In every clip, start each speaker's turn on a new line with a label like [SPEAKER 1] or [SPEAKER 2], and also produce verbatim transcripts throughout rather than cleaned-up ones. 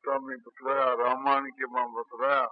[SPEAKER 1] गीता में बतलाया, रामायण के मां बतलाया,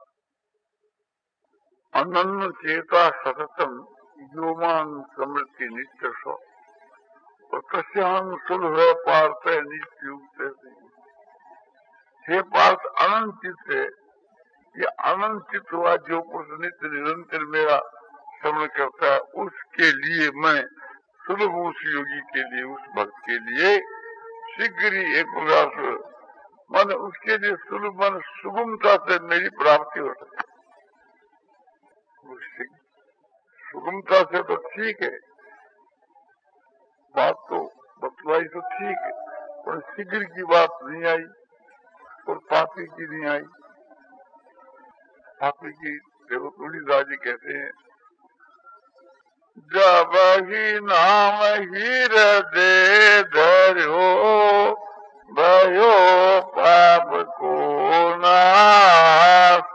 [SPEAKER 1] अनन्य चेता सततम योमान समृद्धि नित्य सो तस्याम सुलभ पार्थ नित्य। हे पार्थ, अनंत चित्त है, ये अनंत चित्त हुआ जो पुरुष नित्य निरंतर मेरा श्रवण करता है, उसके लिए मैं सुलभ, उस योगी के लिए, उस भक्त के लिए शीघ्र ही एक प्रकार से मन उसके लिए सुलभ मन सुगमता से मेरी प्राप्ति हो सके। सुगमता से तो ठीक है, बात तो बतलाई तो ठीक है, पर शीघ्र की बात नहीं आई और पापी की नहीं आई। पापी की देखो तुलसीदास जी कहते हैं, जब ही नाम हीर दे धरो भयो पाप को नाश।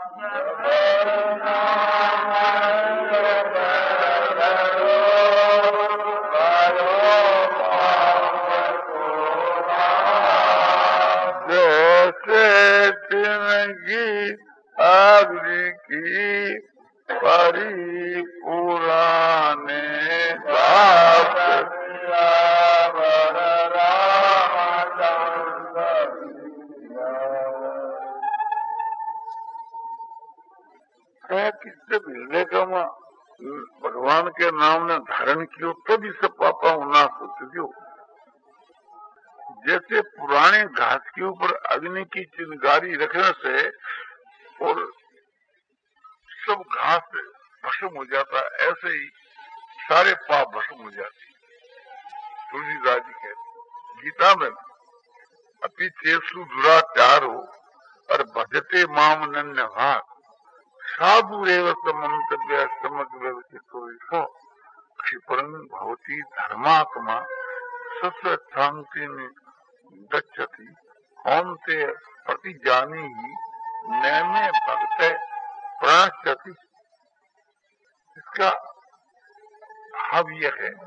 [SPEAKER 1] जैसे तिनकी अग्नि की परी पुराने किससे मिलने का मां भगवान के नाम ने धारण किया तभी सब पापा नाश होते क्यों। जैसे पुराने घास के ऊपर अग्नि की चिंगारी रखने से और सब घास भस्म हो जाता है, ऐसे ही सारे पाप भस्म हो जाते। तुलसीदास जी कहते गीता में, अति चेसु दुराचारो और भजते माम नन्य भाग साधु रेव मंतव्य समग्र व्यवस्थित क्षिप्रंग भवती धर्मात्मा सस्य शांति गच्छति कौनते प्रतिजानी ही नैमे भक्त प्राश्चति। इसका भाव यह है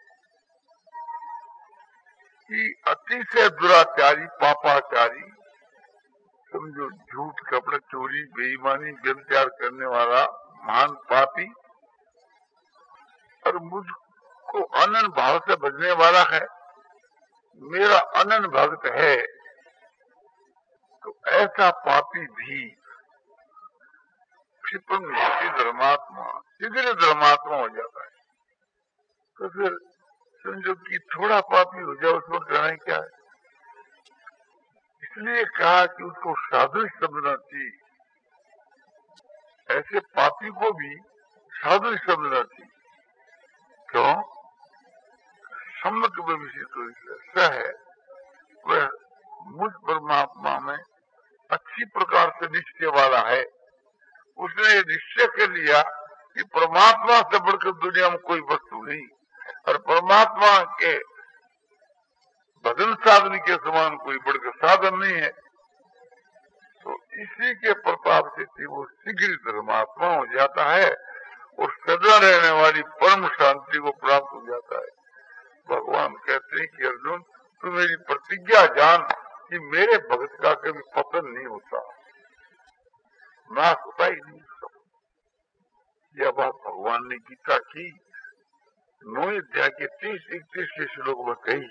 [SPEAKER 1] कि अतिशय दुराचारी पापाचारी, समझो झूठ कपड़ा चोरी बेईमानी व्यभिचार करने वाला महान पापी और मुझको अनन्य भाव से बजने वाला है, मेरा अनन्य भक्त है, तो ऐसा पापी भी क्षिप्रंग धर्मात्मा शीघ्र धर्मात्मा हो जाता है। तो फिर समझो कि थोड़ा पापी हो जाए उसको कहना ही क्या है। इसलिए कहा कि उसको साधु समझना चाहिए, ऐसे पापी को भी साधु समझना चाहिए। क्यों? सम्यक विषय है, वह मुझ परमात्मा में अच्छी प्रकार से निश्चय वाला है। उसने ये निश्चय कर लिया कि परमात्मा से बढ़कर दुनिया में कोई वस्तु नहीं और परमात्मा के भजन साधन के समान कोई बढ़कर साधन नहीं है। तो इसी के प्रताप से वो शीघ्र धर्मात्मा हो जाता है और सदा रहने वाली परम शांति को प्राप्त हो जाता है। भगवान कहते हैं कि अर्जुन, तू मेरी प्रतिज्ञा जान कि मेरे भक्त का कभी पतन नहीं होता, नाश होता ही नहीं। यह बात भगवान ने गीता की नौ अध्याय के तीस इकतीस के श्लोक में कही।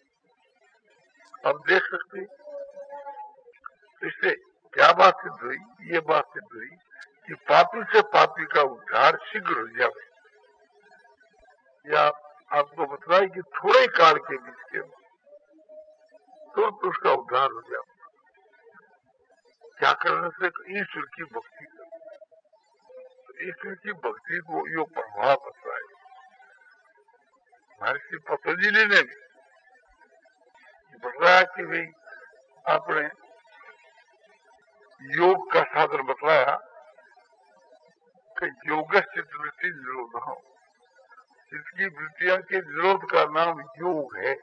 [SPEAKER 1] अब देख सकते इससे क्या बात सिद्ध हुई? ये बात सिद्ध हुई कि पापी से पापी का उद्धार शीघ्र हो जाए। या आपको बताया कि थोड़े काल के बीच के तो उसका उद्धार हो जाए। क्या करने से? ईश्वर की भक्ति कर, ईश्वर की भक्ति को यो प्रभाव बताए। महर्षि पतंजलि ने भी बताया कि भाई आपने योग का साधन बताया कि योग चित्त वृत्ति निरोध हो, जिसकी वृत्तियों के निरोध का नाम योग है।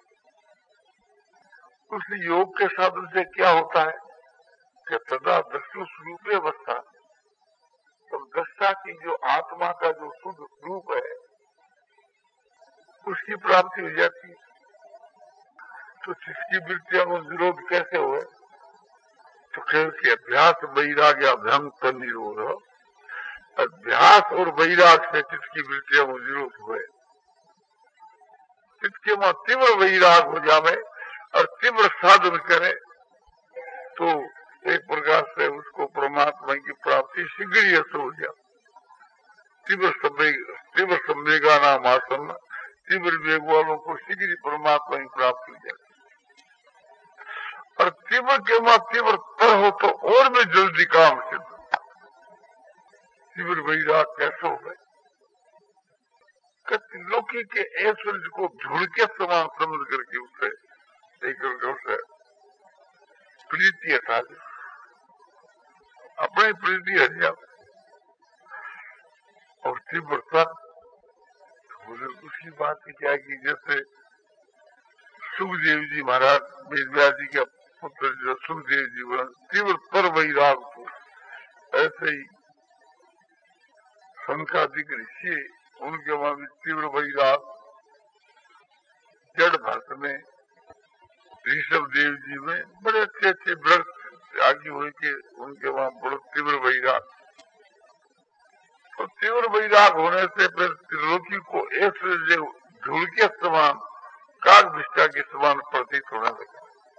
[SPEAKER 1] उस योग के साधन से क्या होता है कि सदा दृष्टि स्वरूप अवस्था, तो दृष्टा की जो आत्मा का जो शुद्ध स्वरूप है उसकी प्राप्ति हो जाती है। तो जिसकी वृत्तियों को निरोध कैसे हुए? तो कह के अभ्यास वैराग्य अभ्यंग पर निरोध, अभ्यास और वैराग से चित्त की वृत्तियां वो निरोध हुए, चित्त के वहां तीव्र वैराग हो जावे और तीव्र साधन करे तो एक प्रकार से उसको परमात्मा की प्राप्ति शीघ्र ही हो जाए। तीव्र संवेग तीव्र संवेगा नाम आसन, तीव्र वेग वालों को शीघ्र ही परमात्मा की प्राप्ति हो जाती, और तीव्र के वहां तीव्र तर हो तो और भी जल्दी काम सिद्ध। तीव्र वैराग कैसे हो गए? लोकी के ऐश्वर्य को धूल के समान समझ करके उसे एक उसे प्रीति हटा दे, अपनी प्रीति हट जाओ और तीव्रता उसकी बात की क्या की, जैसे सुखदेव जी महाराज वेदव्यास जी का पुत्र जो सुखदेव जी बना तीव्र पर वैराग को, ऐसे ही शंकादिक ऋषि उनके वहां भी तीव्र वैराग, जड़ भक्त में ऋषभ देव जी में बड़े अच्छे अच्छे व्रत आगे हुए के उनके वहां बड़े तीव्र वैराग, तो तीव्र वैराग होने से फिर त्रिलोकी को ऐसे धूल के समान काग विष्टा के समान प्रतीत होने लगे।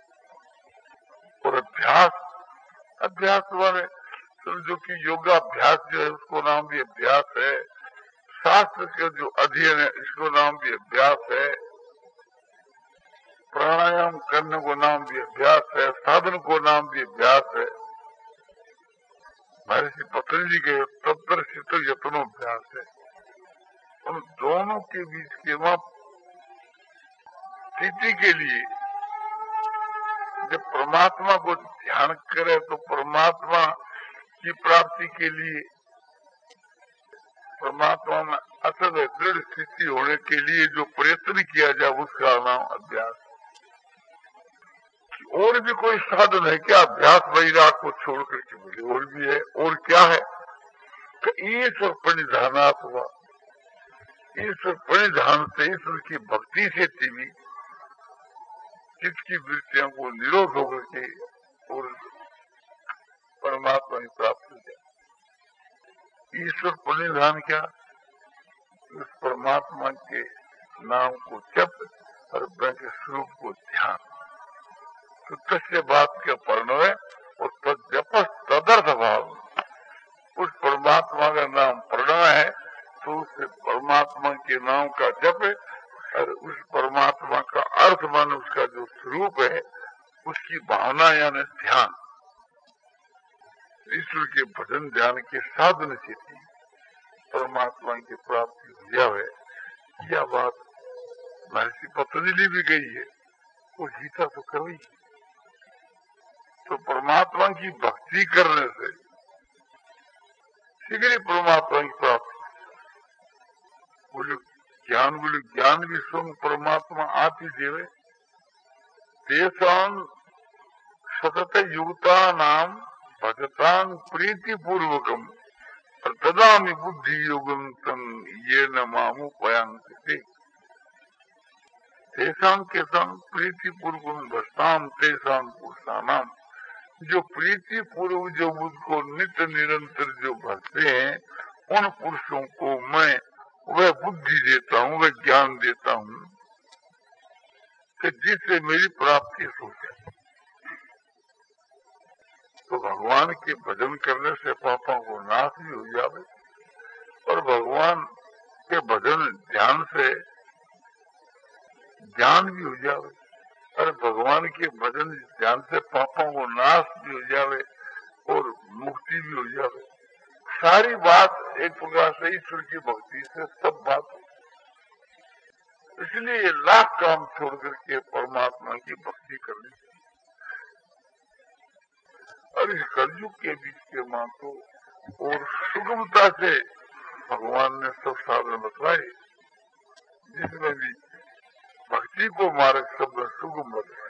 [SPEAKER 1] और अभ्यास अभ्यास वाले समझो कि योगाभ्यास जो है उसको नाम भी अभ्यास है, शास्त्र के जो अध्ययन है इसको नाम भी अभ्यास है, प्राणायाम करने को नाम भी अभ्यास है, साधन को नाम भी अभ्यास है। महर्षि पतंजलि के तत्पर शीतल यत्नो अभ्यास है। उन दोनों के बीच के वहां स्थिति के लिए जब परमात्मा को ध्यान करे तो परमात्मा की प्राप्ति के लिए, परमात्मा में अतः दृढ़ स्थिति होने के लिए जो प्रयत्न किया जाए उसका नाम अभ्यास। और भी कोई साधन है क्या अभ्यास वैराग को छोड़ करके? बोले और भी है। और क्या है? तो ईश्वर प्रणिधानात हुआ, ईश्वर प्रणिधान से ईश्वर की भक्ति से तीवी चित्त की वृत्तियों को निरोध होकर के और परमात्मा की प्राप्ति हो जाए। ईश्वर प्रणिधान क्या? उस परमात्मा के नाम को जप और ब्रह्म के स्वरूप को ध्यान, तो तस्य बात के पर्ण है और तद जप तदर्थ भाव, उस परमात्मा का नाम प्रणव है तो उस परमात्मा के नाम का जप है और उस परमात्मा का अर्थ मान उसका जो स्वरूप है उसकी भावना यानी ध्यान, ईश्वर के भजन ध्यान के साधन से परमात्मा की प्राप्ति हो जाए। यह बात महर्षि पतंजलि भी गई है, वो गीता तो कभी। तो परमात्मा की भक्ति करने से शीघ्र परमात्मा की प्राप्ति, बोले ज्ञान बोले ज्ञान भी स्वयं परमात्मा आप ही देवे। तेषां सतत युक्ता नाम भजतां प्रीति पूर्वकम ददामि बुद्धि योगम तम ये न मामु पयांते। तेषां के संग प्रीति पूर्वकम भजताम तेषां पुरुषानाम, जो प्रीति पूर्व जो मुझको नित्य निरंतर जो भजते हैं उन पुरुषों को मैं वह बुद्धि देता हूँ, वह ज्ञान देता हूँ कि जिससे मेरी प्राप्ति हो जाए। तो भगवान के भजन करने से पापों को नाश भी हो जाए और भगवान के भजन ध्यान से ज्ञान भी हो जाए और भगवान के भजन ध्यान से पापों को नाश भी हो जाए और मुक्ति भी हो जाए। सारी बात एक प्रकार से ईश्वर की भक्ति से सब बात। इसलिए लाख काम छोड़ करके परमात्मा की भक्ति करनी चाहिए। और इस कलयुग के बीच के मां को और सुगमता से भगवान ने सब साधन बतलाए, जिसमें भी भक्ति को मार्ग सब सुगम बतलाए।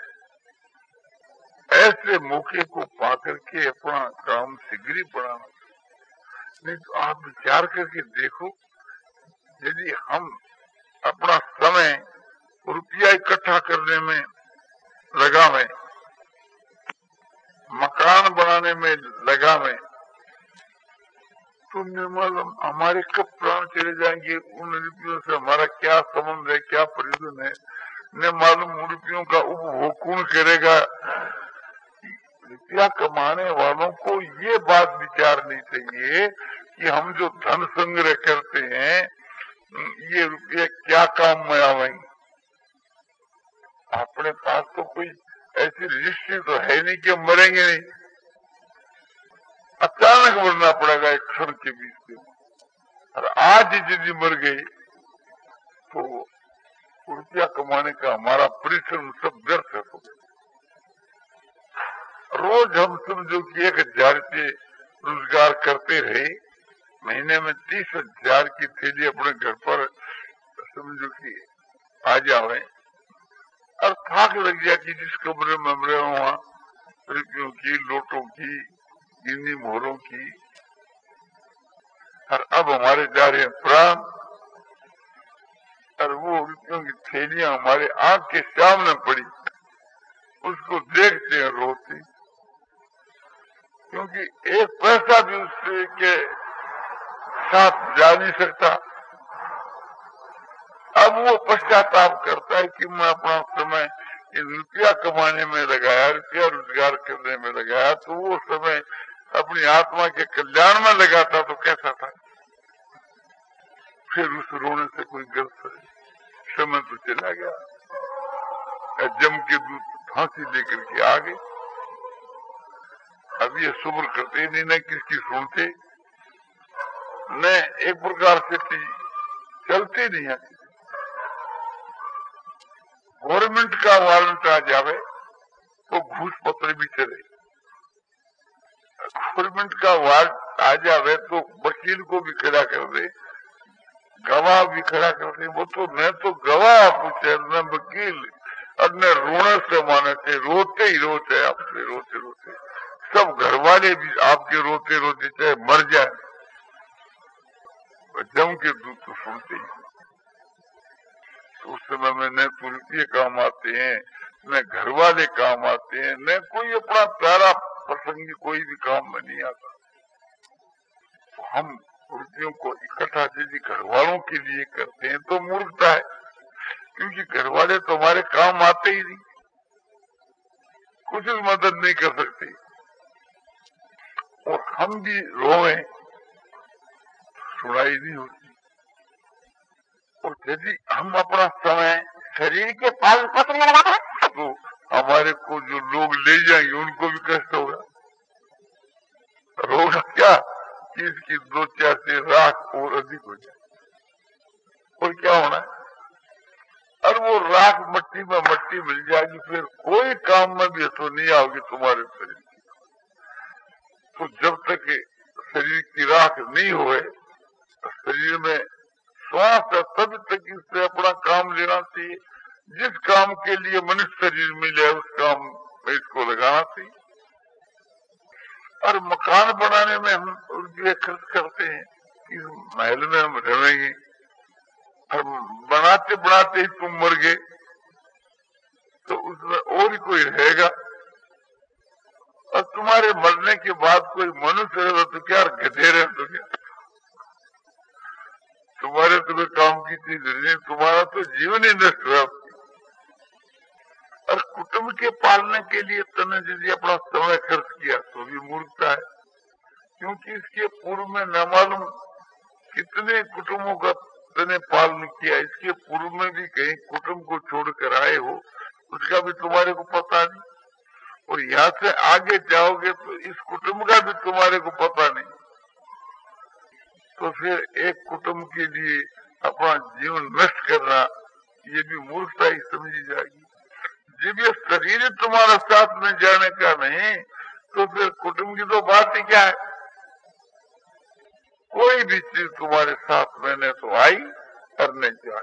[SPEAKER 1] ऐसे मौके को पाकर के अपना काम शीघ्र बढ़ाना। नहीं तो आप विचार करके देखो, यदि हम अपना समय रुपया इकट्ठा करने में लगावे, मकान बनाने कमाने में लगा मैं, तो न मालूम हमारे कब प्राण चले जाएंगे, उन रुपयों से हमारा क्या संबंध है, क्या प्रयोजन है, न मालूम उन रुपयों का उपभोग कौन करेगा। रुपया कमाने वालों को ये बात विचारनी चाहिए कि हम जो धन संग्रह करते हैं ये रुपये क्या काम में आवेंगे। अपने पास तो कोई ऐसी निश्चित तो है नहीं कि मरेंगे नहीं, अचानक मरना पड़ेगा एक क्षण के बीच में, और आज यदि मर गई तो रुपया कमाने का हमारा परिश्रम सब व्यर्थ हो गया। रोज हम समझो कि एक हजार रुपये रोजगार करते रहे, महीने में तीस हजार की थैली अपने घर पर समझो कि आ जावे, और थाक लग गया कि जिस कमरे में हम रहे वहां रुपयों की, लोटों की, गिन्नी मोहरों की, और अब हमारे जा रहे हैं प्राण, और वो रुपयों की थैलियां हमारे आंख के सामने पड़ी, उसको देखते हैं रोते, क्योंकि एक पैसा भी उससे के साथ जा नहीं सकता। अब वो पश्चाताप करता है कि मैं अपना समय रुपया कमाने में लगाया, रुपया रोजगार करने में लगाया, तो वो समय अपनी आत्मा के कल्याण में लगाता तो कैसा था। फिर उस रोने से कोई गलत है, समय तो चला गया, जम के दूत फांसी लेकर के आ गए। अब ये सुब्र करते नहीं, न किसकी सुनते, न एक प्रकार से चलते नहीं है। गवर्नमेंट का वारंट आ जावे तो घूस पत्र भी चले, गवर्नमेंट का वारंट आ जावे तो वकील को भी खड़ा कर दे, गवाह भी खड़ा कर दे। वो तो न तो गवाह पूछे न वकील, और न रोने से माने से, रोते ही रोते आपसे, रोते रोते सब घर वाले भी आपके रोते रोते चाहे मर जाए, जम के दूध तो सुनते ही। तो उस समय में न तो रुपये काम आते हैं, न घर वाले काम आते हैं, न कोई अपना प्यारा प्रसंगी कोई भी काम में नहीं आता। तो हम रुपयों को इकट्ठा यदि घर वालों के लिए करते हैं तो मूर्खता है, क्योंकि घर वाले तो हमारे काम आते ही नहीं, कुछ भी मदद नहीं कर सकते। और हम भी रोए सुनाई नहीं होती। और यदि हम अपना समय शरीर के पालन पोषण में लगाते हैं तो हमारे को जो लोग ले जाएंगे उनको भी कष्ट होगा। रोगा क्या कि इसकी दो चार से राख और अधिक हो जाए, और क्या होना है, और वो राख मट्टी में मट्टी मिल जाएगी, फिर कोई काम में भी तो नहीं आओगी तुम्हारे शरीर की। तो जब तक शरीर की राख नहीं होए, शरीर में श्वास है, तब तक इससे अपना काम लेना चाहिए। जिस काम के लिए मनुष्य शरीर मिले उस काम में इसको लगाना चाहिए। और मकान बनाने में हम रुपये खर्च करते हैं, इस महल में हम रहेंगे, और बनाते बनाते ही तुम मर गए तो उसमें और ही कोई रहेगा, और तुम्हारे मरने के बाद कोई मनुष्य रहेगा तो क्या, गधे रहे तो क्या, तुम्हारे तुम्हें काम की चीज नहीं, तुम्हारा तो जीवन ही नष्ट हुआ। और कुटुंब के पालने के लिए तुमने यदि अपना समय खर्च किया तो भी मूर्खता है, क्योंकि इसके पूर्व में न मालूम कितने कुटुंबों का तुमने पालन किया, इसके पूर्व में भी कहीं कुटुंब को छोड़कर आए हो, उसका भी तुम्हारे को पता नहीं, और यहाँ से आगे जाओगे तो इस कुटुंब का भी तुम्हारे को पता नहीं। तो फिर एक कुटुंब के लिए अपना जीवन नष्ट करना ये भी मूर्खता ही समझी जाएगी। जब ये शरीर तुम्हारा साथ में जाने का नहीं तो फिर कुटुंब की तो बात ही क्या है। कोई भी चीज तुम्हारे साथ में न तो आई और न जाए,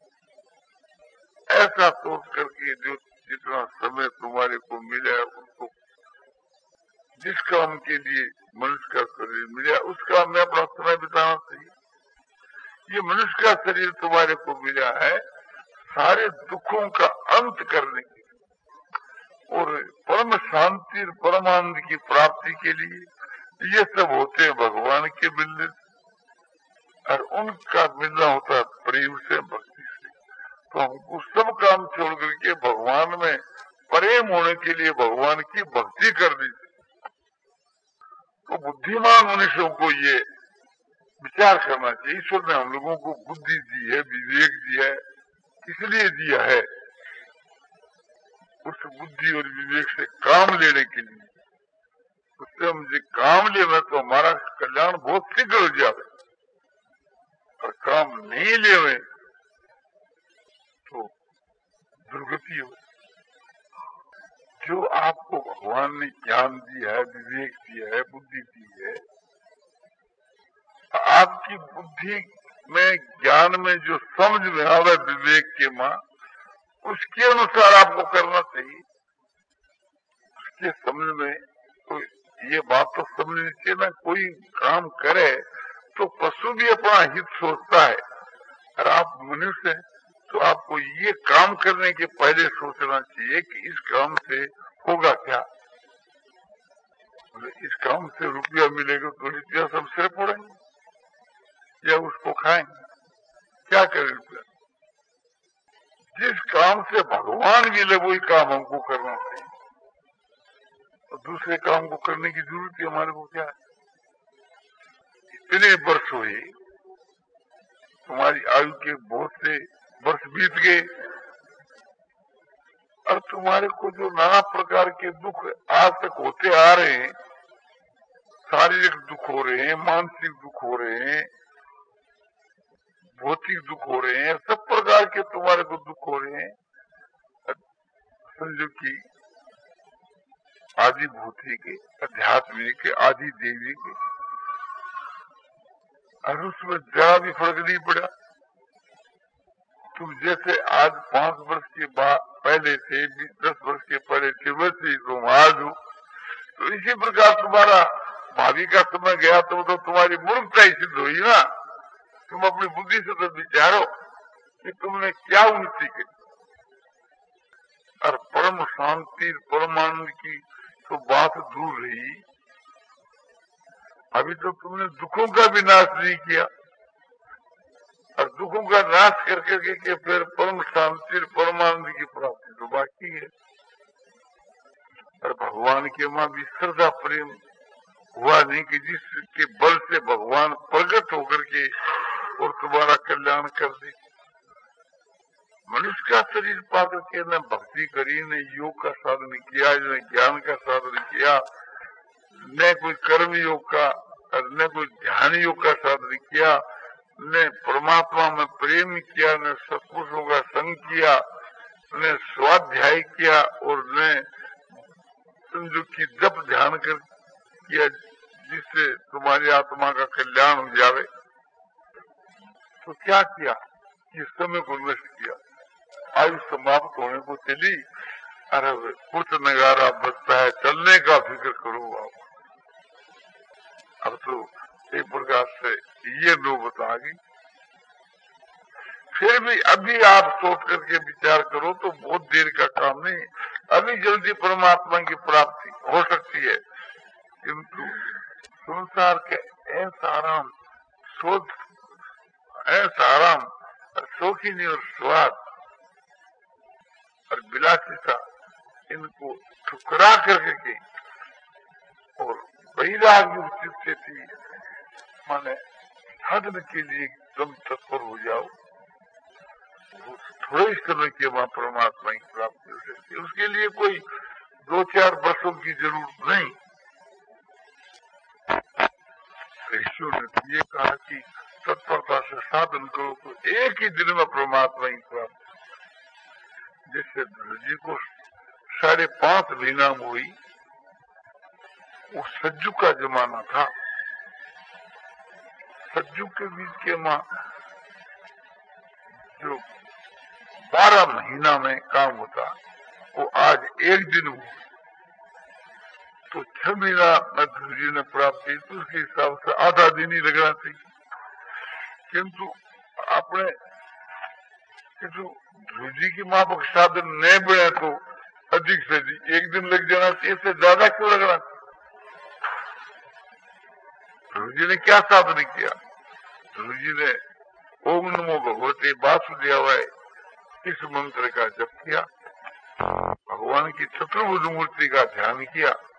[SPEAKER 1] ऐसा सोच करके जो जितना समय तुम्हारे को मिला उसको, जिस काम के लिए मनुष्य का शरीर मिला उस काम में अपना समय बिताना चाहिए। ये मनुष्य का शरीर तुम्हारे को मिला है सारे दुखों का अंत करने के लिए, और परम शांति और परमानंद की प्राप्ति के लिए ये सब होते हैं भगवान के मिलने, और उनका मिलना होता है प्रेम से, भक्ति से। तो हमको सब काम छोड़ करके भगवान में प्रेम होने के लिए भगवान की भक्ति करनी चाहिए। तो बुद्धिमान मनुष्यों को ये विचार करना चाहिए। ईश्वर ने हम लोगों को बुद्धि दी है, विवेक दिया है, इसलिए दिया है उस बुद्धि और विवेक से काम लेने के लिए। उससे हम जो काम लेवे तो हमारा कल्याण बहुत शीघ्र हो जाए, और काम नहीं लेवे तो दुर्गति हो। जो आपको भगवान ने ज्ञान दिया है, विवेक दिया है, बुद्धि दी है, आपकी बुद्धि में, ज्ञान में जो समझ में आवे विवेक के मां, उसके अनुसार आपको करना चाहिए। उसके समझ में तो ये बात तो समझनी चाहिए ना, कोई काम करे तो पशु भी अपना हित सोचता है, और आप मनुष्य हैं तो आपको ये काम करने के पहले सोचना चाहिए कि इस काम से होगा क्या। इस काम से रुपया मिलेगा तो रुपया सब सिर पड़ेंगे या उसको खाएंगे, क्या करें रुपया। जिस काम से भगवान मिले वही काम हमको करना चाहिए, और दूसरे काम को करने की जरूरत है हमारे को क्या है। इतने वर्ष हुए, तुम्हारी आयु के बहुत से वर्ष बीत गए, और तुम्हारे को जो नाना प्रकार के दुख आज तक होते आ रहे हैं, शारीरिक दुख हो रहे हैं, मानसिक दुख हो रहे हैं, भौतिक दुख हो रहे हैं, सब प्रकार के तुम्हारे को दुख हो रहे हैं। समझो कि आदि भौतिक के, आध्यात्मिक के, आदि देवी के, और उसमें जरा भी फर्क नहीं पड़ा। तुम जैसे आज पांच वर्ष के बाद पहले थे, दस वर्ष के पहले थे, वैसे ही तुम आज हो। तो इसी प्रकार तुम्हारा भावी का समय गया तो, तो तुम्हारी मूर्खता ही सिद्ध हुई ना। तुम अपनी बुद्धि से तो विचारो कि तुमने क्या उन्नति की, और परम शांति परमानंद की तो बात दूर रही, अभी तो तुमने दुखों का भी नाश नहीं किया, और दुखों का नाश कर करके के फिर परम शांति परमानंद की प्राप्ति तो बाकी है। और भगवान के मां भी श्रद्धा प्रेम हुआ नहीं कि जिसके बल से भगवान प्रकट होकर के और तुम्हारा कल्याण कर दे। मनुष्य का शरीर पाकर के न भक्ति करी, न योग का साधन किया, न ज्ञान का साधन किया, न कोई कर्म योग का, न कोई ध्यान योग का साधन किया, ने परमात्मा में प्रेम किया, ने सत्पुरुषों का संग किया, ने स्वाध्याय किया, और ने समझो कि जप ध्यान कर किया जिससे तुम्हारी आत्मा का कल्याण हो जावे। तो क्या किया, इस समय को नष्ट किया, आयु समाप्त होने को चली। अरे कुछ नगारा बजता है, चलने का फिक्र करो आप। अब तो एक प्रकार से ये नौबत आ गई। फिर भी अभी आप सोच करके विचार करो तो बहुत देर का काम नहीं, अभी जल्दी परमात्मा की प्राप्ति हो सकती है। किंतु संसार के ऐसा आराम, शोध, ऐसा आराम, शौकीनी और स्वाद और विलासिता, इनको ठुकरा करके और वैराग्य उचित से थी माने साधन के लिए एकदम तत्पर हो जाओ, थोड़े ही समय के बाद परमात्मा की प्राप्ति हो सकती है। उसके लिए कोई दो चार वर्षों की जरूरत नहीं। ईश्वर ने ये कहा कि तत्परता से साधन करो तो एक ही दिन में परमात्मा की प्राप्ति। जिससे जी को साढ़े पांच महीना में हुई, वो सज्जू का जमाना था। सज्जू के बीच के मां जो बारह महीना में काम होता, वो आज एक दिन हुआ। तो छह महीना में गुरु ने प्राप्ति, तो उसके हिसाब से आधा दिन ही लगना चाहिए। किंतु अपने किंतु गुरु जी की माफक साधन नहीं बने तो अधिक से अधिक एक दिन लग जाना चाहिए, इससे ज्यादा क्यों लगना? प्रभु जी ने क्या साधन किया? प्रभु जी ने ओम नमो भगवते वासुदेवाय इस मंत्र का जप किया, भगवान की चतुर्भुज मूर्ति का ध्यान किया,